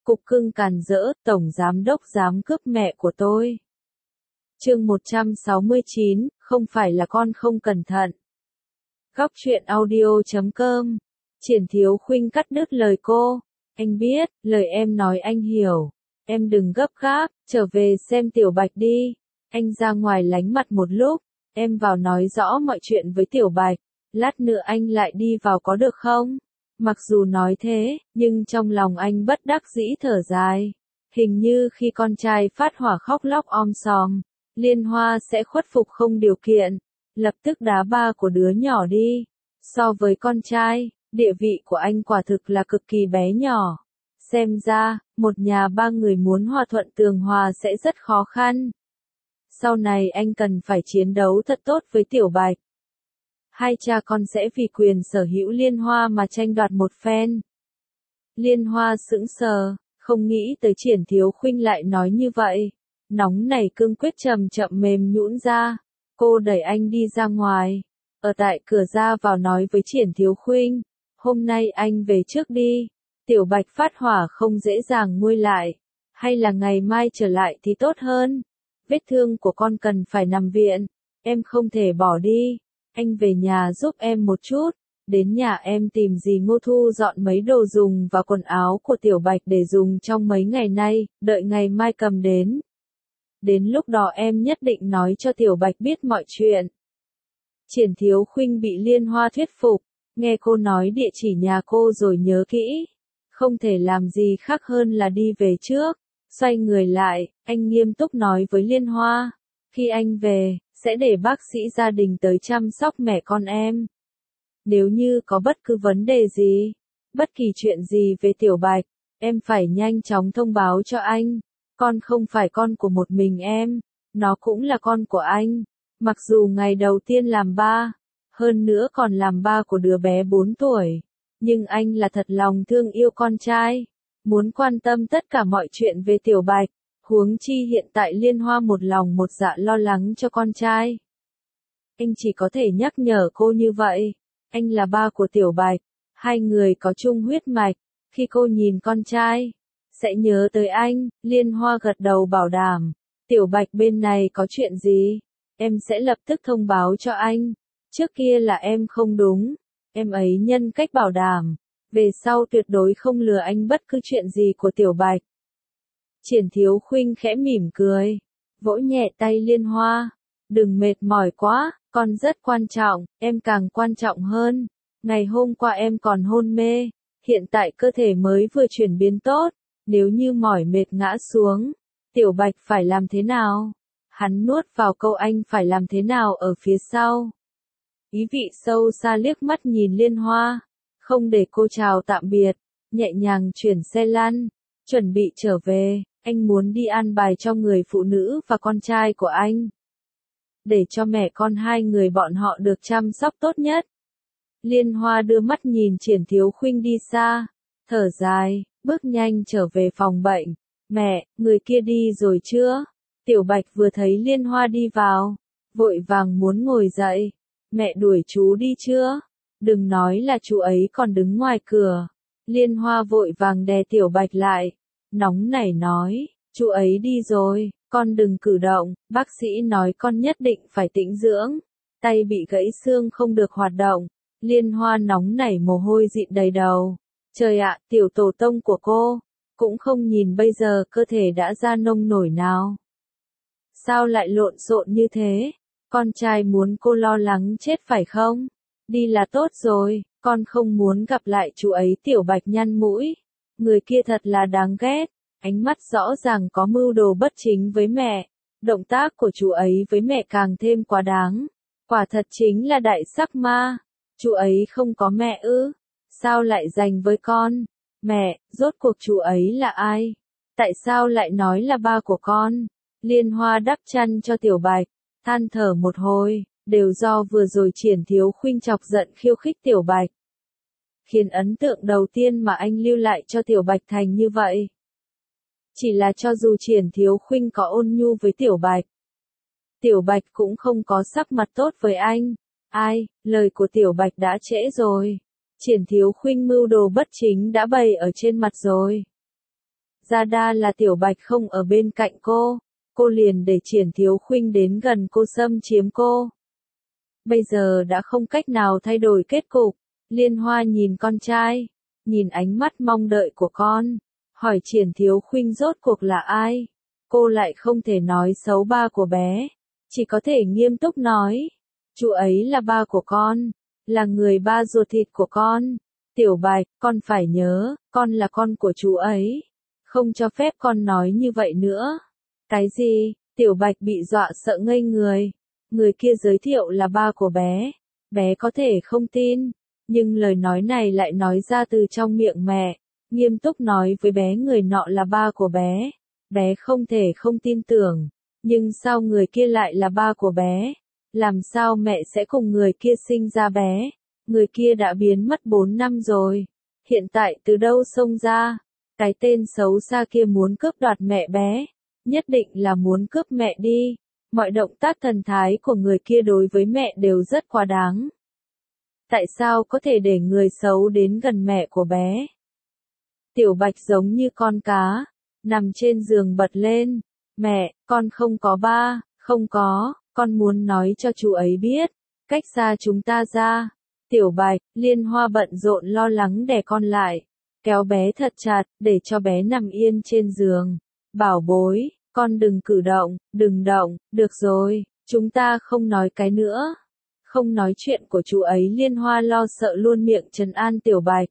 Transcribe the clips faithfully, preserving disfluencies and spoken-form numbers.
Cục cưng càn rỡ, tổng giám đốc dám cướp mẹ của tôi. Chương một trăm sáu mươi chín, không phải là con không cẩn thận. Góc truyện audio chấm com. Triển Thiếu Khuynh cắt đứt lời cô. Anh biết, lời em nói anh hiểu. Em đừng gấp gáp, trở về xem Tiểu Bạch đi. Anh ra ngoài lánh mặt một lúc. Em vào nói rõ mọi chuyện với Tiểu Bạch. Lát nữa anh lại đi vào có được không? Mặc dù nói thế, nhưng trong lòng anh bất đắc dĩ thở dài. Hình như khi con trai phát hỏa khóc lóc om sòm, Liên Hoa sẽ khuất phục không điều kiện, lập tức đá ba của đứa nhỏ đi. So với con trai, địa vị của anh quả thực là cực kỳ bé nhỏ. Xem ra, một nhà ba người muốn hòa thuận tường hòa sẽ rất khó khăn. Sau này anh cần phải chiến đấu thật tốt với Tiểu Bạch. Hai cha con sẽ vì quyền sở hữu Liên Hoa mà tranh đoạt một phen. Liên Hoa sững sờ, không nghĩ tới Triển Thiếu Khuynh lại nói như vậy. Nóng nảy cương quyết chậm chậm mềm nhũn ra. Cô đẩy anh đi ra ngoài. Ở tại cửa ra vào nói với Triển Thiếu Khuynh. Hôm nay anh về trước đi. Tiểu Bạch phát hỏa không dễ dàng nguôi lại. Hay là ngày mai trở lại thì tốt hơn. Vết thương của con cần phải nằm viện. Em không thể bỏ đi. Anh về nhà giúp em một chút. Đến nhà em tìm dì Ngô thu dọn mấy đồ dùng và quần áo của Tiểu Bạch để dùng trong mấy ngày nay, đợi ngày mai cầm đến. Đến lúc đó em nhất định nói cho Tiểu Bạch biết mọi chuyện. Triển Thiếu Khuynh bị Liên Hoa thuyết phục, nghe cô nói địa chỉ nhà cô rồi nhớ kỹ. Không thể làm gì khác hơn là đi về trước. Xoay người lại, anh nghiêm túc nói với Liên Hoa. Khi anh về, sẽ để bác sĩ gia đình tới chăm sóc mẹ con em. Nếu như có bất cứ vấn đề gì, bất kỳ chuyện gì về Tiểu Bạch, em phải nhanh chóng thông báo cho anh. Con không phải con của một mình em, nó cũng là con của anh. Mặc dù ngày đầu tiên làm ba, hơn nữa còn làm ba của đứa bé bốn tuổi, nhưng anh là thật lòng thương yêu con trai, muốn quan tâm tất cả mọi chuyện về Tiểu Bạch. Huống chi hiện tại Liên Hoa một lòng một dạ lo lắng cho con trai. Anh chỉ có thể nhắc nhở cô như vậy. Anh là ba của Tiểu Bạch, hai người có chung huyết mạch. Khi cô nhìn con trai, sẽ nhớ tới anh. Liên Hoa gật đầu bảo đảm. Tiểu Bạch bên này có chuyện gì, em sẽ lập tức thông báo cho anh. Trước kia là em không đúng. Em ấy nhân cách bảo đảm. Về sau tuyệt đối không lừa anh bất cứ chuyện gì của Tiểu Bạch. Triển Thiếu Khuynh khẽ mỉm cười, vỗ nhẹ tay Liên Hoa. Đừng mệt mỏi quá, con rất quan trọng, em càng quan trọng hơn. Ngày hôm qua em còn hôn mê, hiện tại cơ thể mới vừa chuyển biến tốt. Nếu như mỏi mệt ngã xuống, Tiểu Bạch phải làm thế nào? Hắn nuốt vào câu anh phải làm thế nào ở phía sau. Ý vị sâu xa liếc mắt nhìn Liên Hoa, không để cô chào tạm biệt, nhẹ nhàng chuyển xe lăn, chuẩn bị trở về. Anh muốn đi an bài cho người phụ nữ và con trai của anh, để cho mẹ con hai người bọn họ được chăm sóc tốt nhất. Liên Hoa đưa mắt nhìn Triển Thiếu Khuynh đi xa, thở dài, bước nhanh trở về phòng bệnh. Mẹ, người kia đi rồi chưa? Tiểu Bạch vừa thấy Liên Hoa đi vào, vội vàng muốn ngồi dậy. Mẹ đuổi chú đi chưa? Đừng nói là chú ấy còn đứng ngoài cửa. Liên Hoa vội vàng đè Tiểu Bạch lại, nóng nảy nói, chú ấy đi rồi, con đừng cử động, bác sĩ nói con nhất định phải tĩnh dưỡng. Tay bị gãy xương không được hoạt động. Liên Hoa nóng nảy mồ hôi dịn đầy đầu. Trời ạ, tiểu tổ tông của cô, cũng không nhìn bây giờ cơ thể đã ra nông nổi nào. Sao lại lộn xộn như thế? Con trai muốn cô lo lắng chết phải không? Đi là tốt rồi, con không muốn gặp lại chú ấy. Tiểu Bạch nhăn mũi. Người kia thật là đáng ghét. Ánh mắt rõ ràng có mưu đồ bất chính với mẹ. Động tác của chú ấy với mẹ càng thêm quá đáng. Quả thật chính là đại sắc ma. Chú ấy không có mẹ ư? Sao lại dành với con? Mẹ, rốt cuộc chú ấy là ai? Tại sao lại nói là ba của con? Liên Hoa đắp chăn cho Tiểu Bạch, than thở một hồi, đều do vừa rồi Triển Thiếu Khuynh chọc giận khiêu khích Tiểu Bạch, khiến ấn tượng đầu tiên mà anh lưu lại cho Tiểu Bạch thành như vậy. Chỉ là cho dù Triển Thiếu Khuynh có ôn nhu với Tiểu Bạch, Tiểu Bạch cũng không có sắc mặt tốt với anh. Ai, lời của Tiểu Bạch đã trễ rồi. Triển Thiếu Khuynh mưu đồ bất chính đã bày ở trên mặt rồi. Gia đa là Tiểu Bạch không ở bên cạnh cô, cô liền để Triển Thiếu Khuynh đến gần cô xâm chiếm cô. Bây giờ đã không cách nào thay đổi kết cục. Liên Hoa nhìn con trai, nhìn ánh mắt mong đợi của con, hỏi Triển Thiếu Khuynh rốt cuộc là ai. Cô lại không thể nói xấu ba của bé, chỉ có thể nghiêm túc nói, chú ấy là ba của con, là người ba ruột thịt của con. Tiểu Bạch, con phải nhớ, con là con của chú ấy, không cho phép con nói như vậy nữa. Cái gì? Tiểu Bạch bị dọa sợ ngây người. Người kia giới thiệu là ba của bé, bé có thể không tin, nhưng lời nói này lại nói ra từ trong miệng mẹ, nghiêm túc nói với bé người nọ là ba của bé. Bé không thể không tin tưởng, nhưng sao người kia lại là ba của bé? Làm sao mẹ sẽ cùng người kia sinh ra bé? Người kia đã biến mất bốn năm rồi, hiện tại từ đâu xông ra? Cái tên xấu xa kia muốn cướp đoạt mẹ bé, nhất định là muốn cướp mẹ đi. Mọi động tác thần thái của người kia đối với mẹ đều rất quá đáng. Tại sao có thể để người xấu đến gần mẹ của bé? Tiểu Bạch giống như con cá, nằm trên giường bật lên. Mẹ, con không có ba, không có, con muốn nói cho chú ấy biết, cách xa chúng ta ra. Tiểu Bạch, Liên Hoa bận rộn lo lắng đè con lại, kéo bé thật chặt, để cho bé nằm yên trên giường. Bảo bối, con đừng cử động, đừng động, được rồi, chúng ta không nói cái nữa. Không nói chuyện của chú ấy. Liên Hoa lo sợ luôn miệng trấn an Tiểu Bạch.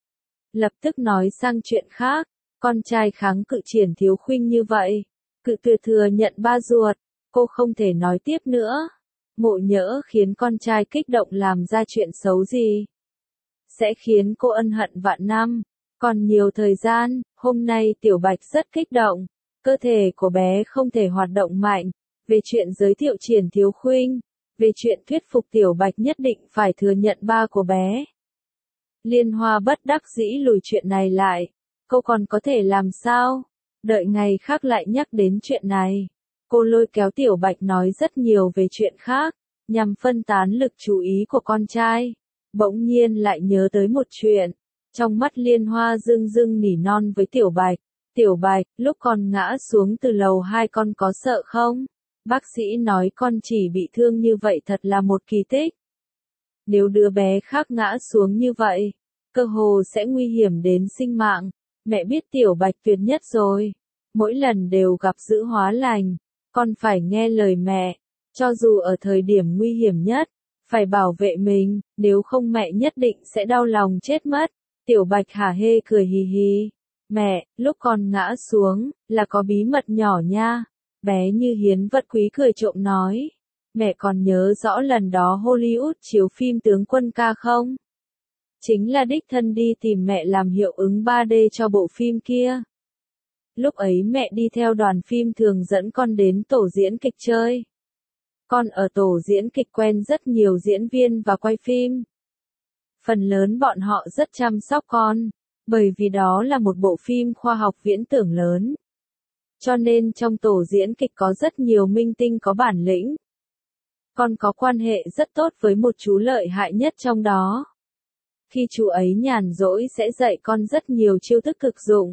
Lập tức nói sang chuyện khác, con trai kháng cự Triển Thiếu Khuynh như vậy, cự tuyệt thừa nhận ba ruột, cô không thể nói tiếp nữa. Ngộ nhỡ khiến con trai kích động làm ra chuyện xấu gì, sẽ khiến cô ân hận vạn năm. Còn nhiều thời gian, hôm nay Tiểu Bạch rất kích động, cơ thể của bé không thể hoạt động mạnh, về chuyện giới thiệu Triển Thiếu Khuynh, về chuyện thuyết phục Tiểu Bạch nhất định phải thừa nhận ba của bé. Liên Hoa bất đắc dĩ lùi chuyện này lại, cô còn có thể làm sao? Đợi ngày khác lại nhắc đến chuyện này. Cô lôi kéo Tiểu Bạch nói rất nhiều về chuyện khác, nhằm phân tán lực chú ý của con trai. Bỗng nhiên lại nhớ tới một chuyện, trong mắt Liên Hoa rưng rưng nỉ non với Tiểu Bạch. Tiểu Bạch, lúc con ngã xuống từ lầu hai con có sợ không? Bác sĩ nói con chỉ bị thương như vậy thật là một kỳ tích. Nếu đứa bé khác ngã xuống như vậy, cơ hồ sẽ nguy hiểm đến sinh mạng. Mẹ biết Tiểu Bạch tuyệt nhất rồi, mỗi lần đều gặp dữ hóa lành. Con phải nghe lời mẹ, cho dù ở thời điểm nguy hiểm nhất, phải bảo vệ mình, nếu không mẹ nhất định sẽ đau lòng chết mất. Tiểu Bạch hả hê cười hì hì. Mẹ, lúc con ngã xuống, là có bí mật nhỏ nha. Bé như hiến vật quý cười trộm nói. Mẹ còn nhớ rõ lần đó Hollywood chiếu phim Tướng Quân Ca không? Chính là đích thân đi tìm mẹ làm hiệu ứng ba D cho bộ phim kia. Lúc ấy mẹ đi theo đoàn phim thường dẫn con đến tổ diễn kịch chơi. Con ở tổ diễn kịch quen rất nhiều diễn viên và quay phim. Phần lớn bọn họ rất chăm sóc con, bởi vì đó là một bộ phim khoa học viễn tưởng lớn. Cho nên trong tổ diễn kịch có rất nhiều minh tinh có bản lĩnh. Con có quan hệ rất tốt với một chú lợi hại nhất trong đó. Khi chú ấy nhàn rỗi sẽ dạy con rất nhiều chiêu thức thực dụng,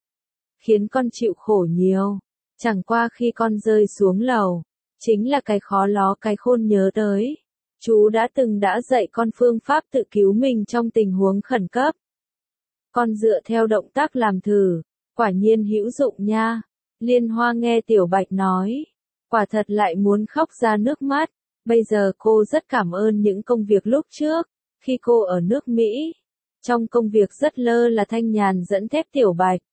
khiến con chịu khổ nhiều. Chẳng qua khi con rơi xuống lầu, chính là cái khó ló cái khôn nhớ tới. Chú đã từng đã dạy con phương pháp tự cứu mình trong tình huống khẩn cấp. Con dựa theo động tác làm thử, quả nhiên hữu dụng nha. Liên Hoa nghe Tiểu Bạch nói, quả thật lại muốn khóc ra nước mắt. Bây giờ cô rất cảm ơn những công việc lúc trước, khi cô ở nước Mỹ. Trong công việc rất lơ là thanh nhàn dẫn thép Tiểu Bạch.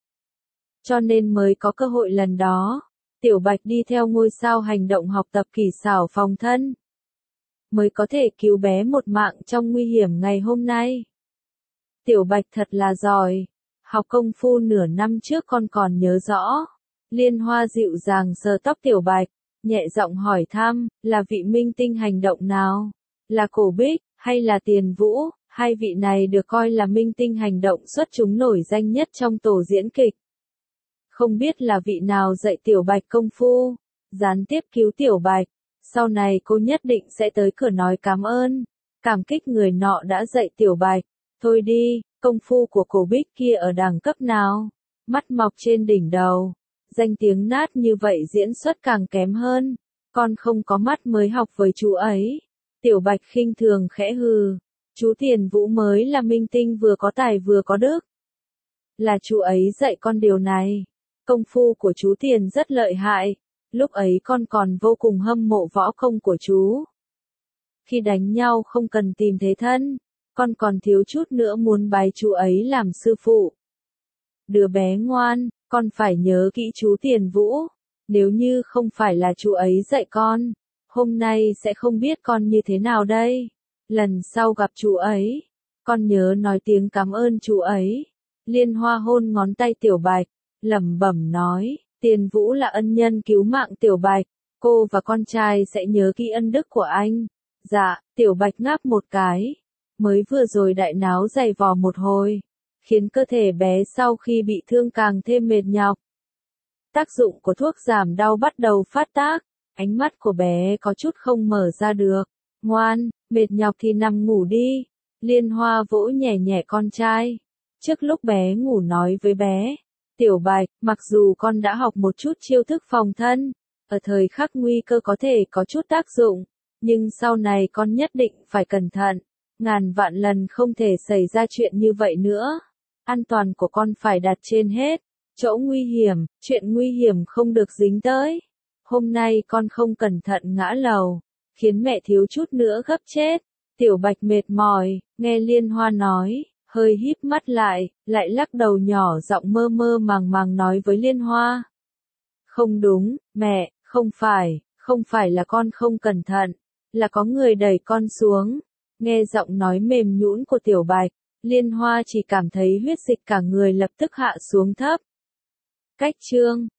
Cho nên mới có cơ hội lần đó. Tiểu Bạch đi theo ngôi sao hành động học tập kỳ xảo phòng thân, mới có thể cứu bé một mạng trong nguy hiểm ngày hôm nay. Tiểu Bạch thật là giỏi. Học công phu nửa năm trước con còn nhớ rõ. Liên Hoa dịu dàng sờ tóc Tiểu Bạch, nhẹ giọng hỏi thăm, là vị minh tinh hành động nào? Là Cổ Bích, hay là Tiền Vũ? Hai vị này được coi là minh tinh hành động xuất chúng nổi danh nhất trong tổ diễn kịch. Không biết là vị nào dạy Tiểu Bạch công phu, gián tiếp cứu Tiểu Bạch. Sau này cô nhất định sẽ tới cửa nói cảm ơn, cảm kích người nọ đã dạy Tiểu Bạch. Thôi đi, công phu của Cổ Bích kia ở đẳng cấp nào? mắt mọc trên đỉnh đầu. Danh tiếng nát như vậy diễn xuất càng kém hơn. Con không có mắt mới học với chú ấy. Tiểu Bạch khinh thường khẽ hừ. Chú Tiền Vũ mới là minh tinh vừa có tài vừa có đức. Là chú ấy dạy con điều này. Công phu của chú Tiền rất lợi hại. Lúc ấy con còn vô cùng hâm mộ võ công của chú. Khi đánh nhau không cần tìm thế thân. Con còn thiếu chút nữa muốn bái chú ấy làm sư phụ. Đứa bé ngoan, con phải nhớ kỹ chú Tiền Vũ. Nếu như không phải là chú ấy dạy con, hôm nay sẽ không biết con như thế nào đây. Lần sau gặp chú ấy, con nhớ nói tiếng cảm ơn chú ấy. Liên Hoa hôn ngón tay Tiểu Bạch, lẩm bẩm nói, Tiền Vũ là ân nhân cứu mạng Tiểu Bạch, cô và con trai sẽ nhớ kỹ ân đức của anh. Dạ, Tiểu Bạch ngáp một cái, mới vừa rồi đại náo giày vò một hồi, khiến cơ thể bé sau khi bị thương càng thêm mệt nhọc. Tác dụng của thuốc giảm đau bắt đầu phát tác, ánh mắt của bé có chút không mở ra được. Ngoan, mệt nhọc thì nằm ngủ đi. Liên Hoa vỗ nhẹ nhẹ con trai. Trước lúc bé ngủ nói với bé, Tiểu Bạch, mặc dù con đã học một chút chiêu thức phòng thân, ở thời khắc nguy cơ có thể có chút tác dụng, nhưng sau này con nhất định phải cẩn thận, ngàn vạn lần không thể xảy ra chuyện như vậy nữa. An toàn của con phải đặt trên hết. Chỗ nguy hiểm, chuyện nguy hiểm không được dính tới. Hôm nay con không cẩn thận ngã lầu, khiến mẹ thiếu chút nữa gấp chết. Tiểu Bạch mệt mỏi, nghe Liên Hoa nói, hơi híp mắt lại, lại lắc đầu nhỏ giọng mơ mơ màng màng nói với Liên Hoa. Không đúng, mẹ, không phải, không phải là con không cẩn thận, là có người đẩy con xuống. Nghe giọng nói mềm nhũn của Tiểu Bạch, Liên Hoa chỉ cảm thấy huyết dịch cả người lập tức hạ xuống thấp. Cách chương